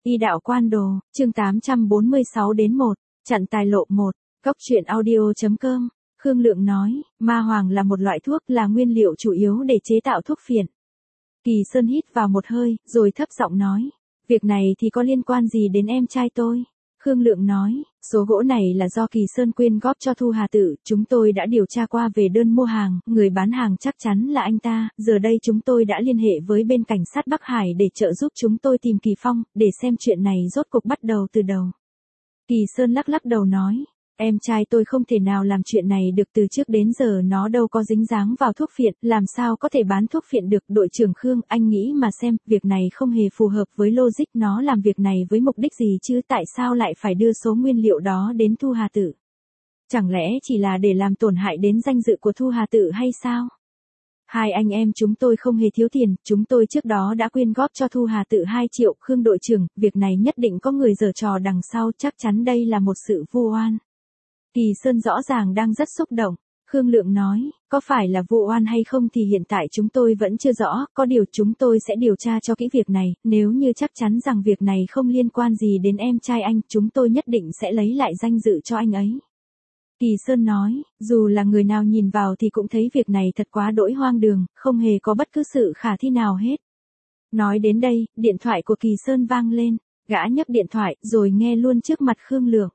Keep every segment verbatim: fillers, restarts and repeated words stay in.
Y đạo quan đồ, chương tám trăm bốn mươi sáu đến một, chặn tài lộ một, góc truyện audio.com. Khương Lượng nói, ma hoàng là một loại thuốc, là nguyên liệu chủ yếu để chế tạo thuốc phiện. Kỳ Sơn hít vào một hơi, rồi thấp giọng nói, việc này thì có liên quan gì đến em trai tôi? Khương Lượng nói, số gỗ này là do Kỳ Sơn quyên góp cho Thu Hà Tự, chúng tôi đã điều tra qua về đơn mua hàng, người bán hàng chắc chắn là anh ta, giờ đây chúng tôi đã liên hệ với bên cảnh sát Bắc Hải để trợ giúp chúng tôi tìm Kỳ Phong, để xem chuyện này rốt cuộc bắt đầu từ đầu. Kỳ Sơn lắc lắc đầu nói, em trai tôi không thể nào làm chuyện này được, từ trước đến giờ nó đâu có dính dáng vào thuốc phiện, làm sao có thể bán thuốc phiện được. Đội trưởng Khương, anh nghĩ mà xem, việc này không hề phù hợp với logic, nó làm việc này với mục đích gì chứ, tại sao lại phải đưa số nguyên liệu đó đến Thu Hà Tự? Chẳng lẽ chỉ là để làm tổn hại đến danh dự của Thu Hà Tự hay sao? Hai anh em chúng tôi không hề thiếu tiền, chúng tôi trước đó đã quyên góp cho Thu Hà Tự hai triệu, Khương đội trưởng, việc này nhất định có người giở trò đằng sau, chắc chắn đây là một sự vu oan. Kỳ Sơn rõ ràng đang rất xúc động. Khương Lượng nói, có phải là vu oan hay không thì hiện tại chúng tôi vẫn chưa rõ, có điều chúng tôi sẽ điều tra cho kỹ việc này, nếu như chắc chắn rằng việc này không liên quan gì đến em trai anh, chúng tôi nhất định sẽ lấy lại danh dự cho anh ấy. Kỳ Sơn nói, dù là người nào nhìn vào thì cũng thấy việc này thật quá đỗi hoang đường, không hề có bất cứ sự khả thi nào hết. Nói đến đây, điện thoại của Kỳ Sơn vang lên, gã nhấc điện thoại rồi nghe luôn trước mặt Khương Lượng.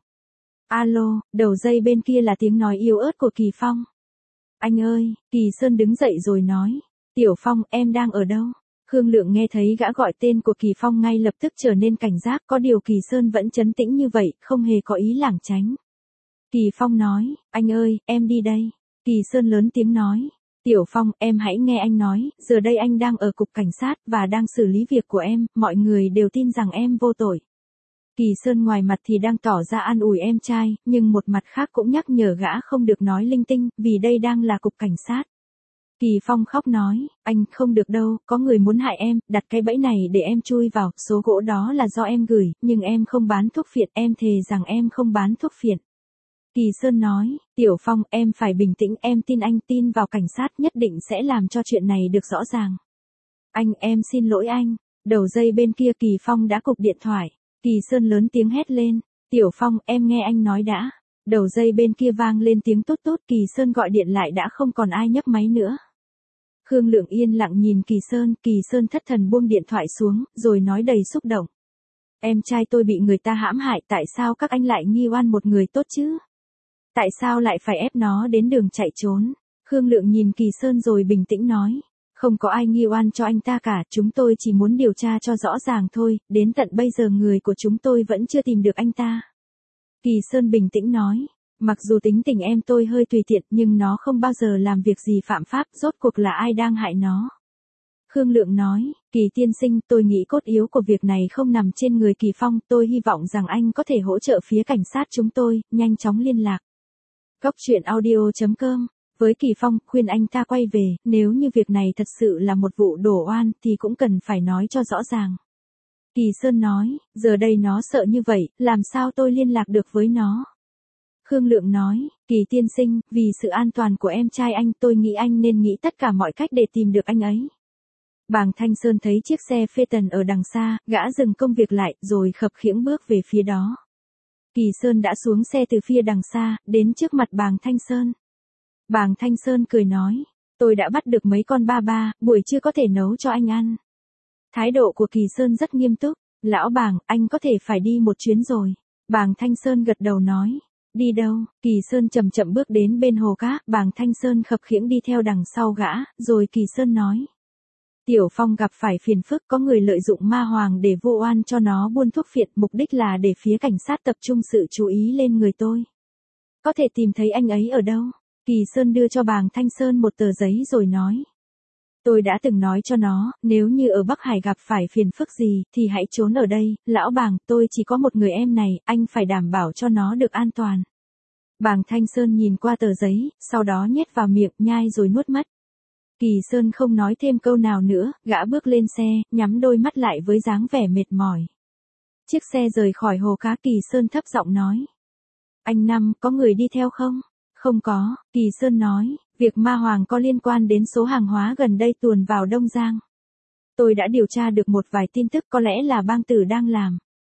Alo, đầu dây bên kia là tiếng nói yếu ớt của Kỳ Phong. Anh ơi, Kỳ Sơn đứng dậy rồi nói, Tiểu Phong, em đang ở đâu? Khương Lượng nghe thấy gã gọi tên của Kỳ Phong ngay lập tức trở nên cảnh giác, có điều Kỳ Sơn vẫn trấn tĩnh như vậy, không hề có ý lảng tránh. Kỳ Phong nói, anh ơi, em đi đây. Kỳ Sơn lớn tiếng nói, Tiểu Phong, em hãy nghe anh nói, giờ đây anh đang ở cục cảnh sát và đang xử lý việc của em, mọi người đều tin rằng em vô tội. Kỳ Sơn ngoài mặt thì đang tỏ ra an ủi em trai, nhưng một mặt khác cũng nhắc nhở gã không được nói linh tinh, vì đây đang là cục cảnh sát. Kỳ Phong khóc nói, anh không được đâu, có người muốn hại em, đặt cái bẫy này để em chui vào, số gỗ đó là do em gửi, nhưng em không bán thuốc phiện, em thề rằng em không bán thuốc phiện. Kỳ Sơn nói, Tiểu Phong, em phải bình tĩnh, em tin anh, tin vào cảnh sát, nhất định sẽ làm cho chuyện này được rõ ràng. Anh, em xin lỗi anh. Đầu dây bên kia Kỳ Phong đã cục điện thoại. Kỳ Sơn lớn tiếng hét lên, Tiểu Phong, em nghe anh nói đã. Đầu dây bên kia vang lên tiếng tốt tốt, Kỳ Sơn gọi điện lại đã không còn ai nhấc máy nữa. Khương Lượng yên lặng nhìn Kỳ Sơn, Kỳ Sơn thất thần buông điện thoại xuống, rồi nói đầy xúc động. Em trai tôi bị người ta hãm hại, tại sao các anh lại nghi oan một người tốt chứ? Tại sao lại phải ép nó đến đường chạy trốn? Khương Lượng nhìn Kỳ Sơn rồi bình tĩnh nói. Không có ai nghi oan cho anh ta cả, chúng tôi chỉ muốn điều tra cho rõ ràng thôi, đến tận bây giờ người của chúng tôi vẫn chưa tìm được anh ta. Kỳ Sơn bình tĩnh nói, mặc dù tính tình em tôi hơi tùy tiện nhưng nó không bao giờ làm việc gì phạm pháp, rốt cuộc là ai đang hại nó. Khương Lượng nói, Kỳ tiên sinh, tôi nghĩ cốt yếu của việc này không nằm trên người Kỳ Phong, tôi hy vọng rằng anh có thể hỗ trợ phía cảnh sát chúng tôi, nhanh chóng liên lạc. Góc truyện audio.com. Với Kỳ Phong, khuyên anh ta quay về, nếu như việc này thật sự là một vụ đổ oan thì cũng cần phải nói cho rõ ràng. Kỳ Sơn nói, giờ đây nó sợ như vậy, làm sao tôi liên lạc được với nó? Khương Lượng nói, Kỳ tiên sinh, vì sự an toàn của em trai anh, tôi nghĩ anh nên nghĩ tất cả mọi cách để tìm được anh ấy. Bàng Thanh Sơn thấy chiếc xe phê tần ở đằng xa, gã dừng công việc lại, rồi khập khiễng bước về phía đó. Kỳ Sơn đã xuống xe từ phía đằng xa, đến trước mặt Bàng Thanh Sơn. Bàng Thanh Sơn cười nói, tôi đã bắt được mấy con ba ba, buổi trưa có thể nấu cho anh ăn. Thái độ của Kỳ Sơn rất nghiêm túc, lão Bàng, anh có thể phải đi một chuyến rồi. Bàng Thanh Sơn gật đầu nói, đi đâu? Kỳ Sơn chậm chậm bước đến bên hồ cá, Bàng Thanh Sơn khập khiễng đi theo đằng sau gã, rồi Kỳ Sơn nói. Tiểu Phong gặp phải phiền phức, có người lợi dụng ma hoàng để vu oan cho nó buôn thuốc phiện, mục đích là để phía cảnh sát tập trung sự chú ý lên người tôi. Có thể tìm thấy anh ấy ở đâu? Kỳ Sơn đưa cho Bàng Thanh Sơn một tờ giấy rồi nói. Tôi đã từng nói cho nó, nếu như ở Bắc Hải gặp phải phiền phức gì, thì hãy trốn ở đây, lão Bàng, tôi chỉ có một người em này, anh phải đảm bảo cho nó được an toàn. Bàng Thanh Sơn nhìn qua tờ giấy, sau đó nhét vào miệng, nhai rồi nuốt mất. Kỳ Sơn không nói thêm câu nào nữa, gã bước lên xe, nhắm đôi mắt lại với dáng vẻ mệt mỏi. Chiếc xe rời khỏi hồ cá, Kỳ Sơn thấp giọng nói. Anh Năm, có người đi theo không? Không có, Kỳ Sơn nói, việc ma hoàng có liên quan đến số hàng hóa gần đây tuồn vào Đông Giang. Tôi đã điều tra được một vài tin tức, có lẽ là bang tử đang làm.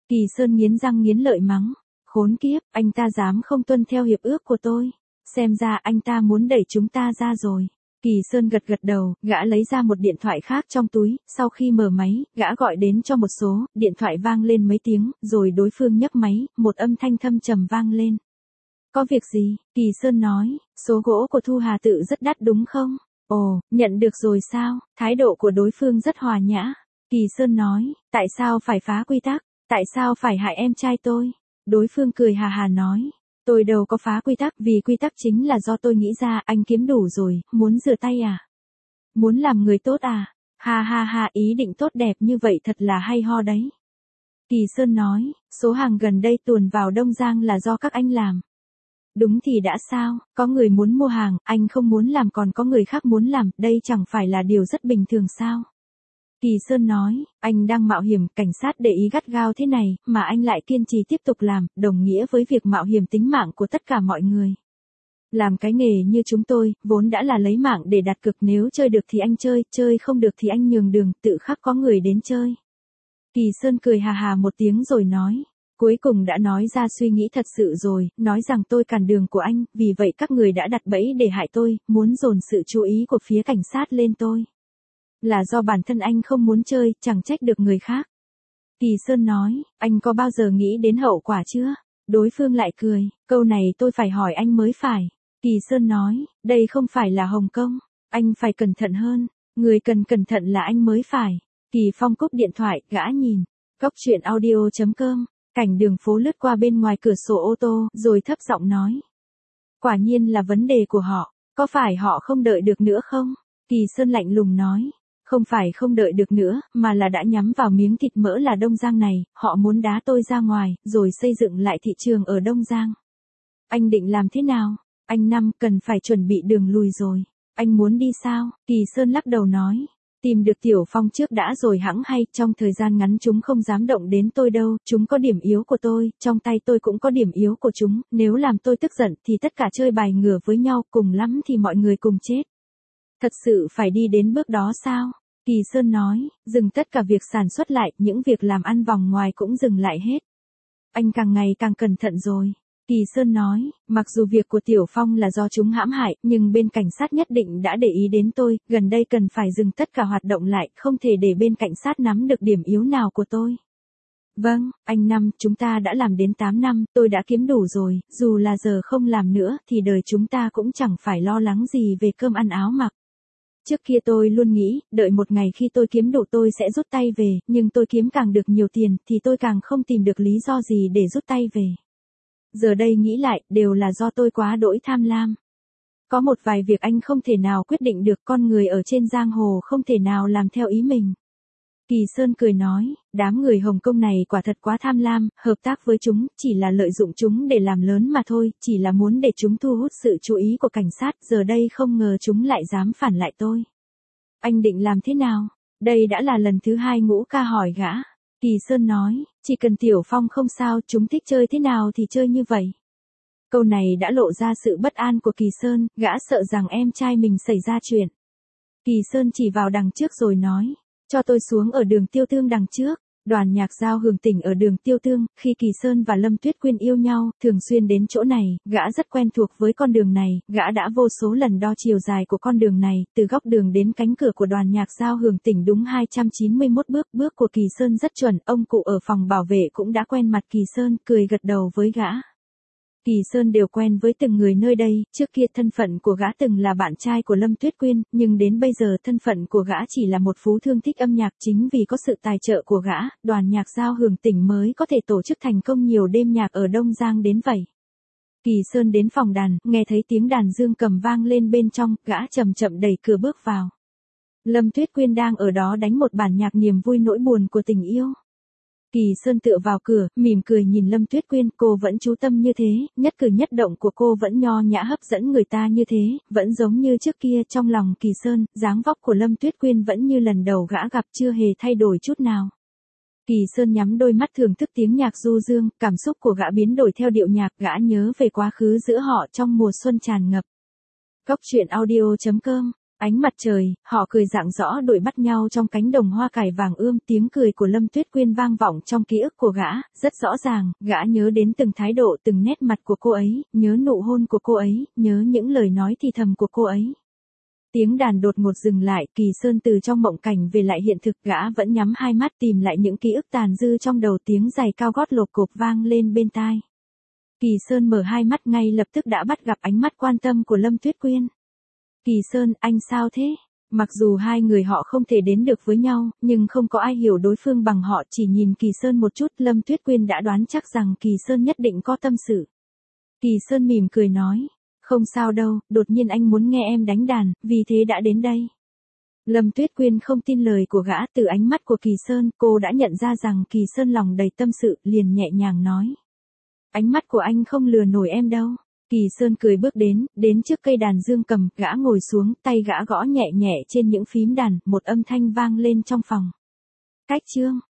Kỳ Sơn nghiến răng nghiến lợi mắng. Khốn kiếp, anh ta dám không tuân theo hiệp ước của tôi. Xem ra anh ta muốn đẩy chúng ta ra rồi. Kỳ Sơn gật gật đầu, gã lấy ra một điện thoại khác trong túi, sau khi mở máy, gã gọi đến cho một số, điện thoại vang lên mấy tiếng, rồi đối phương nhấc máy, một âm thanh thâm trầm vang lên. Có việc gì? Kỳ Sơn nói, số gỗ của Thu Hà Tự rất đắt đúng không? Ồ, nhận được rồi sao? Thái độ của đối phương rất hòa nhã. Kỳ Sơn nói, tại sao phải phá quy tắc? Tại sao phải hại em trai tôi? Đối phương cười hà hà nói, tôi đâu có phá quy tắc, vì quy tắc chính là do tôi nghĩ ra, anh kiếm đủ rồi, muốn rửa tay à? Muốn làm người tốt à? Ha ha ha, ý định tốt đẹp như vậy thật là hay ho đấy. Kỳ Sơn nói, số hàng gần đây tuồn vào Đông Giang là do các anh làm. Đúng thì đã sao, có người muốn mua hàng, anh không muốn làm còn có người khác muốn làm, đây chẳng phải là điều rất bình thường sao? Kỳ Sơn nói, anh đang mạo hiểm, cảnh sát để ý gắt gao thế này, mà anh lại kiên trì tiếp tục làm, đồng nghĩa với việc mạo hiểm tính mạng của tất cả mọi người. Làm cái nghề như chúng tôi, vốn đã là lấy mạng để đặt cược, nếu chơi được thì anh chơi, chơi không được thì anh nhường đường, tự khắc có người đến chơi. Kỳ Sơn cười hà hà một tiếng rồi nói, cuối cùng đã nói ra suy nghĩ thật sự rồi, nói rằng tôi cản đường của anh, vì vậy các người đã đặt bẫy để hại tôi, muốn dồn sự chú ý của phía cảnh sát lên tôi. Là do bản thân anh không muốn chơi, chẳng trách được người khác. Kỳ Sơn nói, anh có bao giờ nghĩ đến hậu quả chưa? Đối phương lại cười, câu này tôi phải hỏi anh mới phải. Kỳ Sơn nói, đây không phải là Hồng Kông, anh phải cẩn thận hơn, người cần cẩn thận là anh mới phải. Kỳ Phong cúp điện thoại, gã nhìn, cốc truyện audio chấm com, cảnh đường phố lướt qua bên ngoài cửa sổ ô tô, rồi thấp giọng nói. Quả nhiên là vấn đề của họ, có phải họ không đợi được nữa không? Kỳ Sơn lạnh lùng nói. Không phải không đợi được nữa, mà là đã nhắm vào miếng thịt mỡ là Đông Giang này, họ muốn đá tôi ra ngoài, rồi xây dựng lại thị trường ở Đông Giang. Anh định làm thế nào? Anh Năm cần phải chuẩn bị đường lùi rồi. Anh muốn đi sao? Kỳ Sơn lắc đầu nói. Tìm được Tiểu Phong trước đã rồi hẵng hay, trong thời gian ngắn chúng không dám động đến tôi đâu, chúng có điểm yếu của tôi, trong tay tôi cũng có điểm yếu của chúng, nếu làm tôi tức giận thì tất cả chơi bài ngửa với nhau, cùng lắm thì mọi người cùng chết. Thật sự phải đi đến bước đó sao? Kỳ Sơn nói, dừng tất cả việc sản xuất lại, những việc làm ăn vòng ngoài cũng dừng lại hết. Anh càng ngày càng cẩn thận rồi. Kỳ Sơn nói, mặc dù việc của Tiểu Phong là do chúng hãm hại, nhưng bên cảnh sát nhất định đã để ý đến tôi, gần đây cần phải dừng tất cả hoạt động lại, không thể để bên cảnh sát nắm được điểm yếu nào của tôi. Vâng, anh Năm, chúng ta đã làm đến tám năm, tôi đã kiếm đủ rồi, dù là giờ không làm nữa, thì đời chúng ta cũng chẳng phải lo lắng gì về cơm ăn áo mặc. Trước kia tôi luôn nghĩ, đợi một ngày khi tôi kiếm đủ tôi sẽ rút tay về, nhưng tôi kiếm càng được nhiều tiền, thì tôi càng không tìm được lý do gì để rút tay về. Giờ đây nghĩ lại, đều là do tôi quá đỗi tham lam. Có một vài việc anh không thể nào quyết định được, con người ở trên giang hồ không thể nào làm theo ý mình. Kỳ Sơn cười nói, đám người Hồng Kông này quả thật quá tham lam, hợp tác với chúng, chỉ là lợi dụng chúng để làm lớn mà thôi, chỉ là muốn để chúng thu hút sự chú ý của cảnh sát, giờ đây không ngờ chúng lại dám phản lại tôi. Anh định làm thế nào? Đây đã là lần thứ hai Ngũ Ca hỏi gã. Kỳ Sơn nói, chỉ cần Tiểu Phong không sao, chúng thích chơi thế nào thì chơi như vậy. Câu này đã lộ ra sự bất an của Kỳ Sơn, gã sợ rằng em trai mình xảy ra chuyện. Kỳ Sơn chỉ vào đằng trước rồi nói, cho tôi xuống ở đường Tiêu Tương đằng trước. Đoàn nhạc giao hưởng tỉnh ở đường Tiêu Tương, khi Kỳ Sơn và Lâm Tuyết Quyên yêu nhau, thường xuyên đến chỗ này, gã rất quen thuộc với con đường này, gã đã vô số lần đo chiều dài của con đường này, từ góc đường đến cánh cửa của đoàn nhạc giao hưởng tỉnh đúng hai trăm chín mươi mốt bước, bước của Kỳ Sơn rất chuẩn, ông cụ ở phòng bảo vệ cũng đã quen mặt Kỳ Sơn, cười gật đầu với gã. Kỳ Sơn đều quen với từng người nơi đây, trước kia thân phận của gã từng là bạn trai của Lâm Tuyết Quyên, nhưng đến bây giờ thân phận của gã chỉ là một phú thương thích âm nhạc, chính vì có sự tài trợ của gã, đoàn nhạc giao hưởng tỉnh mới có thể tổ chức thành công nhiều đêm nhạc ở Đông Giang đến vậy. Kỳ Sơn đến phòng đàn, nghe thấy tiếng đàn dương cầm vang lên bên trong, gã chậm chậm đẩy cửa bước vào. Lâm Tuyết Quyên đang ở đó đánh một bản nhạc niềm vui nỗi buồn của tình yêu. Kỳ Sơn tựa vào cửa, mỉm cười nhìn Lâm Tuyết Quyên, cô vẫn chú tâm như thế, nhất cử nhất động của cô vẫn nho nhã hấp dẫn người ta như thế, vẫn giống như trước kia. Trong lòng Kỳ Sơn, dáng vóc của Lâm Tuyết Quyên vẫn như lần đầu gã gặp, chưa hề thay đổi chút nào. Kỳ Sơn nhắm đôi mắt thưởng thức tiếng nhạc du dương, cảm xúc của gã biến đổi theo điệu nhạc, gã nhớ về quá khứ giữa họ trong mùa xuân tràn ngập. cốc truyện audio chấm com Ánh mặt trời, họ cười rạng rõ đuổi bắt nhau trong cánh đồng hoa cải vàng ươm, tiếng cười của Lâm Tuyết Quyên vang vọng trong ký ức của gã, rất rõ ràng, gã nhớ đến từng thái độ, từng nét mặt của cô ấy, nhớ nụ hôn của cô ấy, nhớ những lời nói thì thầm của cô ấy. Tiếng đàn đột ngột dừng lại, Kỳ Sơn từ trong mộng cảnh về lại hiện thực, gã vẫn nhắm hai mắt tìm lại những ký ức tàn dư trong đầu, tiếng giày cao gót lộp cộp vang lên bên tai. Kỳ Sơn mở hai mắt ngay lập tức đã bắt gặp ánh mắt quan tâm của Lâm Tuyết Quyên. Kỳ Sơn, anh sao thế? Mặc dù hai người họ không thể đến được với nhau, nhưng không có ai hiểu đối phương bằng họ, chỉ nhìn Kỳ Sơn một chút, Lâm Tuyết Quyên đã đoán chắc rằng Kỳ Sơn nhất định có tâm sự. Kỳ Sơn mỉm cười nói, không sao đâu, đột nhiên anh muốn nghe em đánh đàn, vì thế đã đến đây. Lâm Tuyết Quyên không tin lời của gã, từ ánh mắt của Kỳ Sơn, cô đã nhận ra rằng Kỳ Sơn lòng đầy tâm sự, liền nhẹ nhàng nói. Ánh mắt của anh không lừa nổi em đâu. Kỳ Sơn cười bước đến, đến trước cây đàn dương cầm, gã ngồi xuống, tay gã gõ nhẹ nhẹ trên những phím đàn, một âm thanh vang lên trong phòng. Cách chương